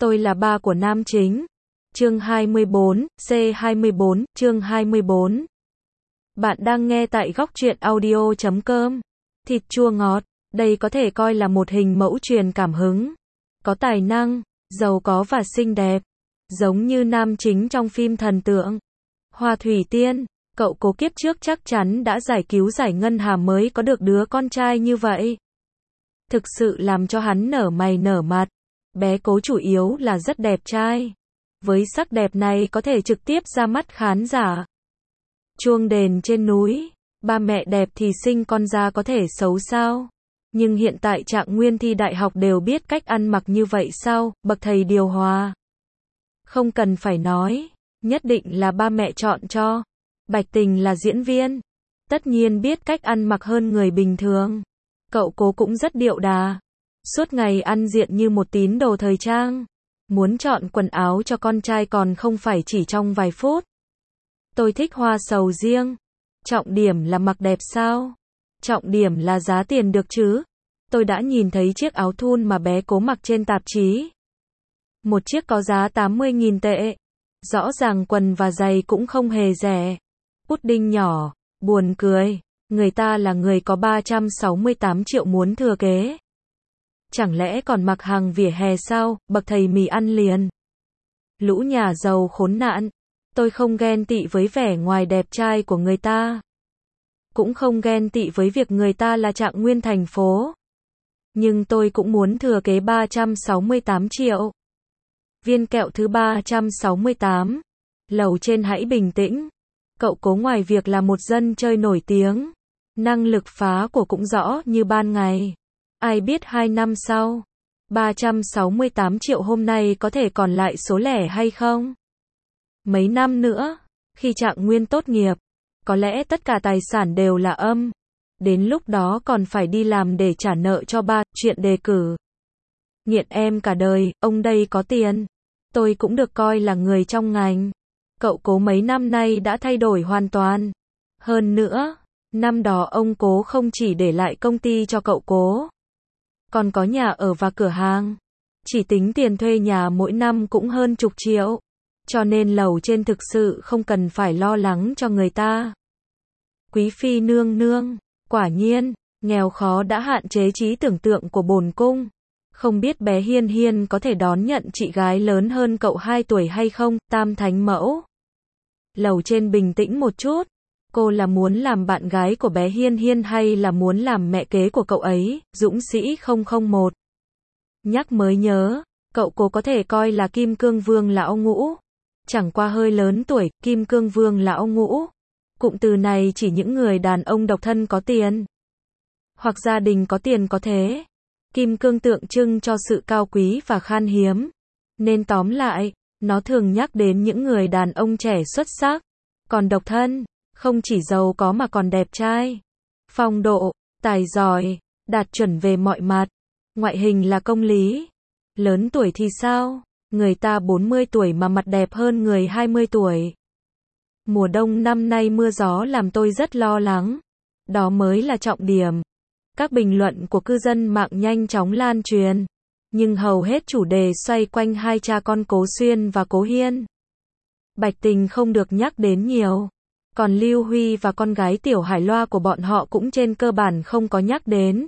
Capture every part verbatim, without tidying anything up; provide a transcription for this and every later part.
Tôi là ba của nam chính. Chương hai mươi bốn, C hai mươi bốn, chương hai mươi bốn. Bạn đang nghe tại góc truyện audio chấm com. Thịt chua ngọt, đây có thể coi là một hình mẫu truyền cảm hứng. Có tài năng, giàu có và xinh đẹp. Giống như nam chính trong phim thần tượng. Hoa Thủy Tiên, cậu cố kiếp trước chắc chắn đã giải cứu Giải Ngân Hà mới có được đứa con trai như vậy. Thực sự làm cho hắn nở mày nở mặt. Bé Cố chủ yếu là rất đẹp trai. Với sắc đẹp này có thể trực tiếp ra mắt khán giả. Chuông đền trên núi, ba mẹ đẹp thì sinh con ra có thể xấu sao? Nhưng hiện tại Trạng Nguyên thi đại học đều biết cách ăn mặc như vậy sao? Bậc thầy điều hòa. Không cần phải nói, nhất định là ba mẹ chọn cho. Bạch Tình là diễn viên, tất nhiên biết cách ăn mặc hơn người bình thường. Cậu Cố cũng rất điệu đà, suốt ngày ăn diện như một tín đồ thời trang. Muốn chọn quần áo cho con trai còn không phải chỉ trong vài phút. Tôi thích hoa sầu riêng. Trọng điểm là mặc đẹp sao? Trọng điểm là giá tiền được chứ? Tôi đã nhìn thấy chiếc áo thun mà bé Cố mặc trên tạp chí. Một chiếc có giá tám mươi nghìn tệ. Rõ ràng quần và giày cũng không hề rẻ. Pudding nhỏ, buồn cười. Người ta là người có ba trăm sáu mươi tám triệu muốn thừa kế. Chẳng lẽ còn mặc hàng vỉa hè sao? Bậc thầy mì ăn liền. Lũ nhà giàu khốn nạn. Tôi không ghen tị với vẻ ngoài đẹp trai của người ta. Cũng không ghen tị với việc người ta là Trạng Nguyên thành phố. Nhưng tôi cũng muốn thừa kế ba trăm sáu mươi tám triệu. Viên kẹo thứ ba trăm sáu mươi tám. Lầu trên hãy bình tĩnh. Cậu Cố ngoài việc là một dân chơi nổi tiếng, năng lực phá của cũng rõ như ban ngày. Ai biết hai năm sau, ba trăm sáu mươi tám triệu hôm nay có thể còn lại số lẻ hay không? Mấy năm nữa, khi Trạng Nguyên tốt nghiệp, có lẽ tất cả tài sản đều là âm. Đến lúc đó còn phải đi làm để trả nợ cho ba, chuyện đề cử. Nghiện em cả đời, ông đây có tiền. Tôi cũng được coi là người trong ngành. Cậu Cố mấy năm nay đã thay đổi hoàn toàn. Hơn nữa, năm đó ông Cố không chỉ để lại công ty cho cậu Cố, còn có nhà ở và cửa hàng. Chỉ tính tiền thuê nhà mỗi năm cũng hơn chục triệu. Cho nên lầu trên thực sự không cần phải lo lắng cho người ta. Quý phi nương nương, quả nhiên, nghèo khó đã hạn chế trí tưởng tượng của bổn cung. Không biết bé Hiên Hiên có thể đón nhận chị gái lớn hơn cậu hai tuổi hay không, Tam Thánh Mẫu. Lầu trên bình tĩnh một chút. Cô là muốn làm bạn gái của bé Hiên Hiên hay là muốn làm mẹ kế của cậu ấy, Dũng Sĩ không không một. Nhắc mới nhớ, cậu Cố có thể coi là Kim Cương Vương lão ngũ. Chẳng qua hơi lớn tuổi, Kim Cương Vương lão ngũ. Cụm từ này chỉ những người đàn ông độc thân có tiền. Hoặc gia đình có tiền có thế. Kim cương tượng trưng cho sự cao quý và khan hiếm. Nên tóm lại, nó thường nhắc đến những người đàn ông trẻ xuất sắc. Còn độc thân, không chỉ giàu có mà còn đẹp trai. Phong độ, tài giỏi, đạt chuẩn về mọi mặt. Ngoại hình là công lý. Lớn tuổi thì sao? Người ta bốn mươi tuổi mà mặt đẹp hơn người hai mươi tuổi. Mùa đông năm nay mưa gió làm tôi rất lo lắng. Đó mới là trọng điểm. Các bình luận của cư dân mạng nhanh chóng lan truyền. Nhưng hầu hết chủ đề xoay quanh hai cha con Cố Xuyên và Cố Hiên. Bạch Tình không được nhắc đến nhiều. Còn Lưu Huy và con gái Tiểu Hải Loa của bọn họ cũng trên cơ bản không có nhắc đến.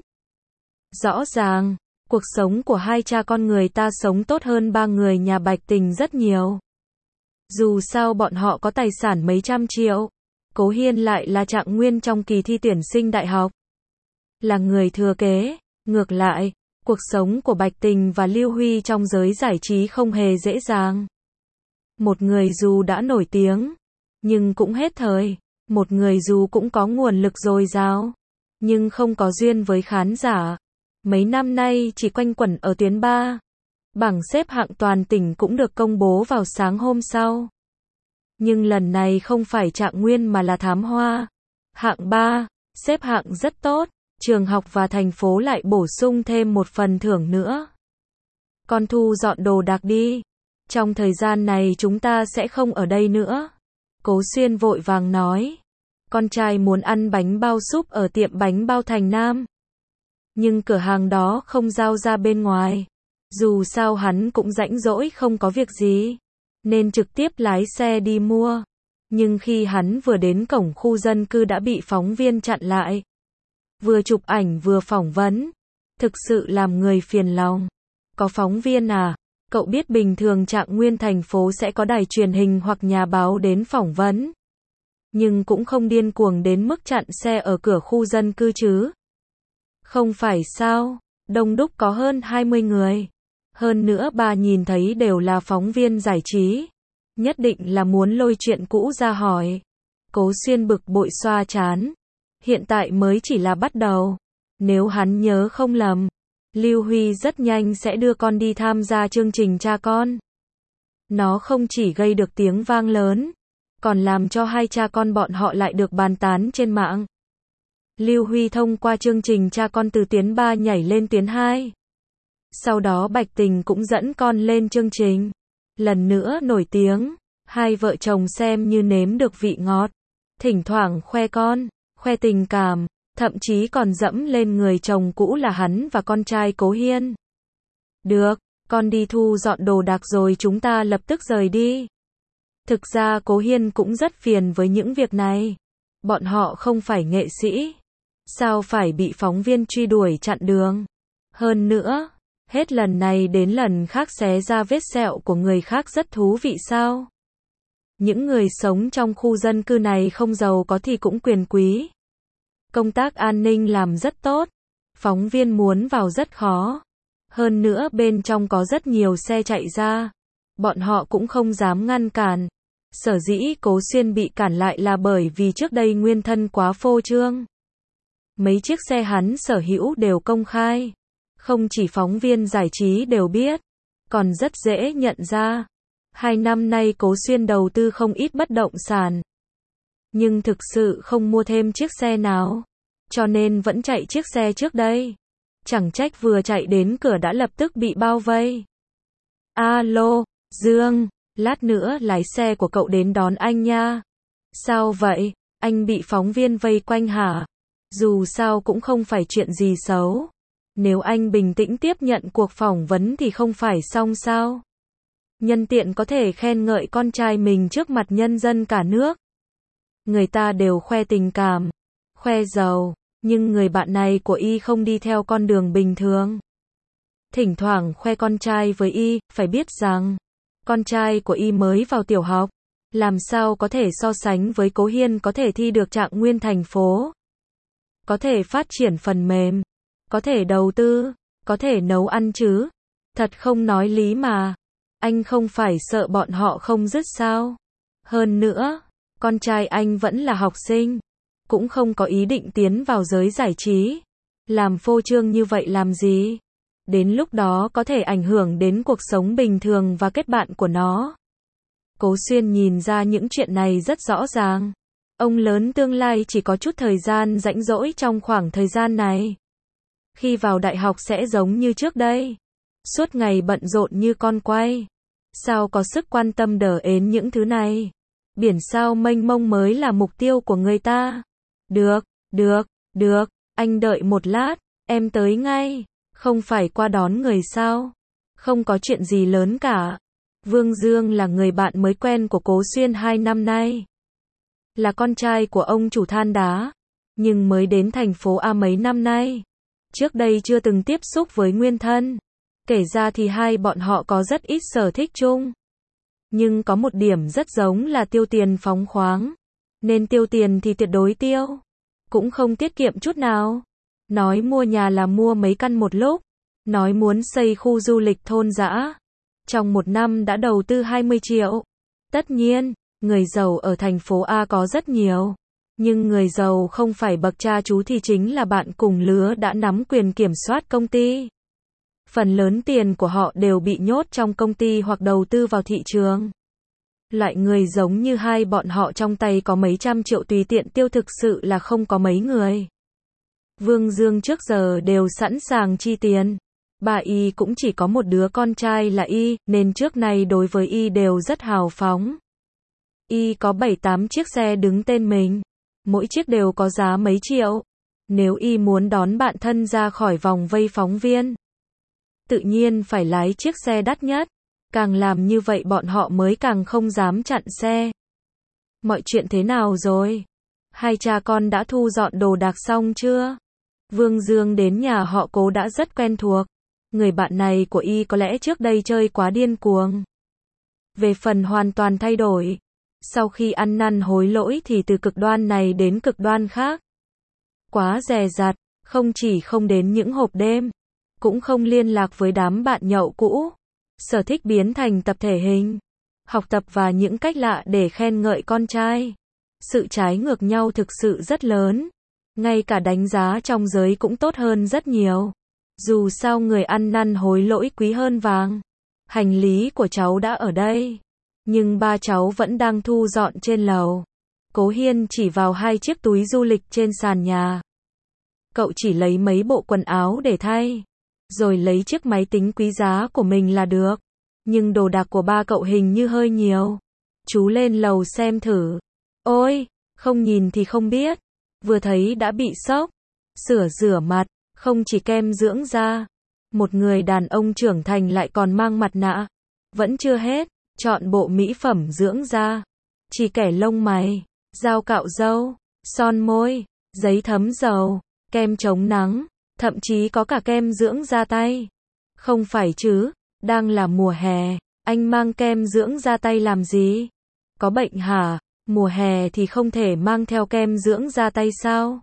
Rõ ràng, cuộc sống của hai cha con người ta sống tốt hơn ba người nhà Bạch Tình rất nhiều. Dù sao bọn họ có tài sản mấy trăm triệu. Cố Hiên lại là Trạng Nguyên trong kỳ thi tuyển sinh đại học. Là người thừa kế. Ngược lại, cuộc sống của Bạch Tình và Lưu Huy trong giới giải trí không hề dễ dàng. Một người dù đã nổi tiếng, nhưng cũng hết thời. Một người dù cũng có nguồn lực dồi dào, nhưng không có duyên với khán giả. Mấy năm nay chỉ quanh quẩn ở tuyến ba. Bảng xếp hạng toàn tỉnh cũng được công bố vào sáng hôm sau. Nhưng lần này không phải Trạng Nguyên mà là Thám Hoa. Hạng ba, xếp hạng rất tốt. Trường học và thành phố lại bổ sung thêm một phần thưởng nữa. Con Thu dọn đồ đạc đi. Trong thời gian này chúng ta sẽ không ở đây nữa. Cố Xuyên vội vàng nói. Con trai muốn ăn bánh bao súp ở tiệm bánh bao Thành Nam. Nhưng cửa hàng đó không giao ra bên ngoài. Dù sao hắn cũng rãnh rỗi không có việc gì, nên trực tiếp lái xe đi mua. Nhưng khi hắn vừa đến cổng khu dân cư đã bị phóng viên chặn lại. Vừa chụp ảnh vừa phỏng vấn. Thực sự làm người phiền lòng. Có phóng viên à? Cậu biết bình thường Trạng Nguyên thành phố sẽ có đài truyền hình hoặc nhà báo đến phỏng vấn. Nhưng cũng không điên cuồng đến mức chặn xe ở cửa khu dân cư chứ. Không phải sao? Đông đúc có hơn hai mươi người. Hơn nữa bà nhìn thấy đều là phóng viên giải trí. Nhất định là muốn lôi chuyện cũ ra hỏi. Cố Xuyên bực bội xoa trán. Hiện tại mới chỉ là bắt đầu. Nếu hắn nhớ không lầm, Lưu Huy rất nhanh sẽ đưa con đi tham gia chương trình Cha Con. Nó không chỉ gây được tiếng vang lớn, còn làm cho hai cha con bọn họ lại được bàn tán trên mạng. Lưu Huy thông qua chương trình Cha Con từ tuyến ba nhảy lên tuyến hai. Sau đó Bạch Tình cũng dẫn con lên chương trình. Lần nữa nổi tiếng, hai vợ chồng xem như nếm được vị ngọt. Thỉnh thoảng khoe con, khoe tình cảm, thậm chí còn dẫm lên người chồng cũ là hắn và con trai Cố Hiên. Được, con đi thu dọn đồ đạc rồi chúng ta lập tức rời đi. Thực ra Cố Hiên cũng rất phiền với những việc này. Bọn họ không phải nghệ sĩ. Sao phải bị phóng viên truy đuổi chặn đường? Hơn nữa, hết lần này đến lần khác xé ra vết sẹo của người khác rất thú vị sao? Những người sống trong khu dân cư này không giàu có thì cũng quyền quý. Công tác an ninh làm rất tốt. Phóng viên muốn vào rất khó. Hơn nữa bên trong có rất nhiều xe chạy ra. Bọn họ cũng không dám ngăn cản. Sở dĩ Cố Xuyên bị cản lại là bởi vì trước đây nguyên thân quá phô trương. Mấy chiếc xe hắn sở hữu đều công khai. Không chỉ phóng viên giải trí đều biết, còn rất dễ nhận ra. Hai năm nay Cố Xuyên đầu tư không ít bất động sản. Nhưng thực sự không mua thêm chiếc xe nào. Cho nên vẫn chạy chiếc xe trước đây. Chẳng trách vừa chạy đến cửa đã lập tức bị bao vây. Alo, Dương, lát nữa lái xe của cậu đến đón anh nha. Sao vậy? Anh bị phóng viên vây quanh hả? Dù sao cũng không phải chuyện gì xấu. Nếu anh bình tĩnh tiếp nhận cuộc phỏng vấn thì không phải xong sao? Nhân tiện có thể khen ngợi con trai mình trước mặt nhân dân cả nước. Người ta đều khoe tình cảm, khoe giàu, nhưng người bạn này của y không đi theo con đường bình thường. Thỉnh thoảng khoe con trai với y, phải biết rằng, con trai của y mới vào tiểu học, làm sao có thể so sánh với Cố Hiên có thể thi được Trạng Nguyên thành phố. Có thể phát triển phần mềm, có thể đầu tư, có thể nấu ăn chứ. Thật không nói lý mà. Anh không phải sợ bọn họ không dứt sao? Hơn nữa, con trai anh vẫn là học sinh, cũng không có ý định tiến vào giới giải trí. Làm phô trương như vậy làm gì? Đến lúc đó có thể ảnh hưởng đến cuộc sống bình thường và kết bạn của nó. Cố Xuyên nhìn ra những chuyện này rất rõ ràng. Ông lớn tương lai chỉ có chút thời gian rãnh rỗi trong khoảng thời gian này. Khi vào đại học sẽ giống như trước đây. Suốt ngày bận rộn như con quay. Sao có sức quan tâm đờ ến những thứ này? Biển sao mênh mông mới là mục tiêu của người ta. Được, được, được, anh đợi một lát, em tới ngay. Không phải qua đón người sao? Không có chuyện gì lớn cả. Vương Dương là người bạn mới quen của Cố Xuyên hai năm nay. Là con trai của ông chủ than đá. Nhưng mới đến thành phố A mấy năm nay. Trước đây chưa từng tiếp xúc với nguyên thân. Kể ra thì hai bọn họ có rất ít sở thích chung. Nhưng có một điểm rất giống là tiêu tiền phóng khoáng. Nên tiêu tiền thì tuyệt đối tiêu. Cũng không tiết kiệm chút nào. Nói mua nhà là mua mấy căn một lúc. Nói muốn xây khu du lịch thôn dã. Trong một năm đã đầu tư hai mươi triệu. Tất nhiên, người giàu ở thành phố A có rất nhiều. Nhưng người giàu không phải bậc cha chú thì chính là bạn cùng lứa đã nắm quyền kiểm soát công ty. Phần lớn tiền của họ đều bị nhốt trong công ty hoặc đầu tư vào thị trường. Loại người giống như hai bọn họ trong tay có mấy trăm triệu tùy tiện tiêu thực sự là không có mấy người. Vương Dương trước giờ đều sẵn sàng chi tiền. Bà y cũng chỉ có một đứa con trai là y, nên trước nay đối với y đều rất hào phóng. Y có bảy tám chiếc xe đứng tên mình. Mỗi chiếc đều có giá mấy triệu. Nếu y muốn đón bạn thân ra khỏi vòng vây phóng viên, tự nhiên phải lái chiếc xe đắt nhất. Càng làm như vậy bọn họ mới càng không dám chặn xe. Mọi chuyện thế nào rồi? Hai cha con đã thu dọn đồ đạc xong chưa? Vương Dương đến nhà họ Cố đã rất quen thuộc. Người bạn này của y có lẽ trước đây chơi quá điên cuồng. Về phần hoàn toàn thay đổi. Sau khi ăn năn hối lỗi thì từ cực đoan này đến cực đoan khác. Quá dè dặt, không chỉ không đến những hộp đêm, cũng không liên lạc với đám bạn nhậu cũ. Sở thích biến thành tập thể hình, học tập và những cách lạ để khen ngợi con trai. Sự trái ngược nhau thực sự rất lớn. Ngay cả đánh giá trong giới cũng tốt hơn rất nhiều. Dù sao người ăn năn hối lỗi quý hơn vàng. Hành lý của cháu đã ở đây, nhưng ba cháu vẫn đang thu dọn trên lầu. Cố Hiên chỉ vào hai chiếc túi du lịch trên sàn nhà. Cậu chỉ lấy mấy bộ quần áo để thay, rồi lấy chiếc máy tính quý giá của mình là được. Nhưng đồ đạc của ba cậu hình như hơi nhiều. Chú lên lầu xem thử. Ôi, không nhìn thì không biết. Vừa thấy đã bị sốc. Sửa rửa mặt, không chỉ kem dưỡng da. Một người đàn ông trưởng thành lại còn mang mặt nạ. Vẫn chưa hết, chọn bộ mỹ phẩm dưỡng da. Chỉ kẻ lông mày, dao cạo râu, son môi, giấy thấm dầu, kem chống nắng, thậm chí có cả kem dưỡng da tay. Không phải chứ, đang là mùa hè, anh mang kem dưỡng da tay làm gì? Có bệnh hả? Mùa hè thì không thể mang theo kem dưỡng da tay sao?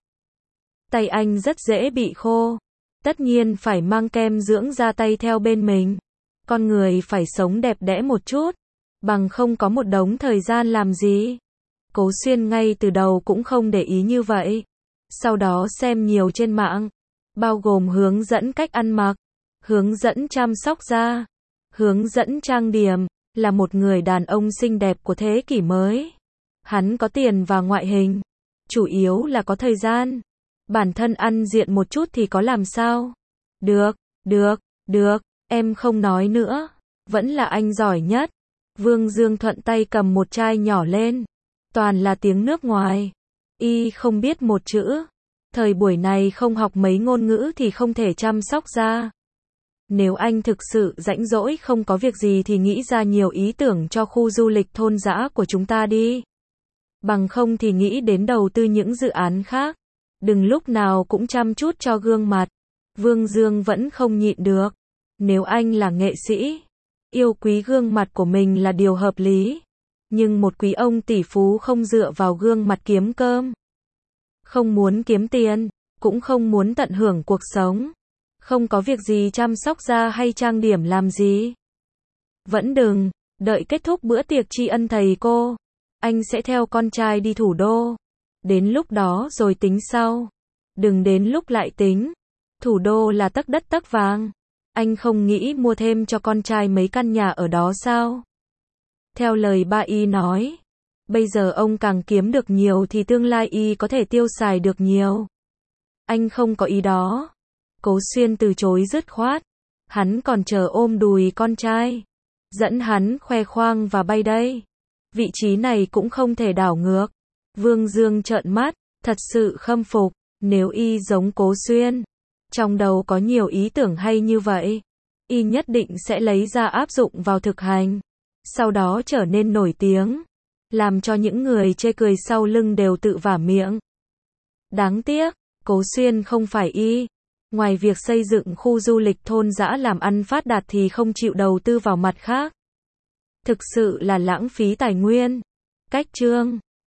Tay anh rất dễ bị khô. Tất nhiên phải mang kem dưỡng da tay theo bên mình. Con người phải sống đẹp đẽ một chút, bằng không có một đống thời gian làm gì. Cố Xuyên ngay từ đầu cũng không để ý như vậy. Sau đó xem nhiều trên mạng, bao gồm hướng dẫn cách ăn mặc, hướng dẫn chăm sóc da, hướng dẫn trang điểm, là một người đàn ông xinh đẹp của thế kỷ mới. Hắn có tiền và ngoại hình, chủ yếu là có thời gian. Bản thân ăn diện một chút thì có làm sao? Được, được, được, em không nói nữa. Vẫn là anh giỏi nhất. Vương Dương thuận tay cầm một chai nhỏ lên. Toàn là tiếng nước ngoài. Y không biết một chữ. Thời buổi này không học mấy ngôn ngữ thì không thể chăm sóc da. Nếu anh thực sự rãnh rỗi không có việc gì thì nghĩ ra nhiều ý tưởng cho khu du lịch thôn dã của chúng ta đi. Bằng không thì nghĩ đến đầu tư những dự án khác. Đừng lúc nào cũng chăm chút cho gương mặt. Vương Dương vẫn không nhịn được. Nếu anh là nghệ sĩ, yêu quý gương mặt của mình là điều hợp lý. Nhưng một quý ông tỷ phú không dựa vào gương mặt kiếm cơm. Không muốn kiếm tiền, cũng không muốn tận hưởng cuộc sống. Không có việc gì chăm sóc da hay trang điểm làm gì. Vẫn đừng, đợi kết thúc bữa tiệc tri ân thầy cô. Anh sẽ theo con trai đi thủ đô. Đến lúc đó rồi tính sau. Đừng đến lúc lại tính. Thủ đô là tấc đất tấc vàng. Anh không nghĩ mua thêm cho con trai mấy căn nhà ở đó sao? Theo lời ba y nói, bây giờ ông càng kiếm được nhiều thì tương lai y có thể tiêu xài được nhiều. Anh không có ý đó. Cố Xuyên từ chối dứt khoát. Hắn còn chờ ôm đùi con trai, dẫn hắn khoe khoang và bay đây. Vị trí này cũng không thể đảo ngược. Vương Dương trợn mắt, thật sự khâm phục. Nếu y giống Cố Xuyên, trong đầu có nhiều ý tưởng hay như vậy, y nhất định sẽ lấy ra áp dụng vào thực hành. Sau đó trở nên nổi tiếng, làm cho những người chê cười sau lưng đều tự vả miệng. Đáng tiếc, Cố Xuyên không phải y. Ngoài việc xây dựng khu du lịch thôn dã làm ăn phát đạt thì không chịu đầu tư vào mặt khác. Thực sự là lãng phí tài nguyên. Cách chương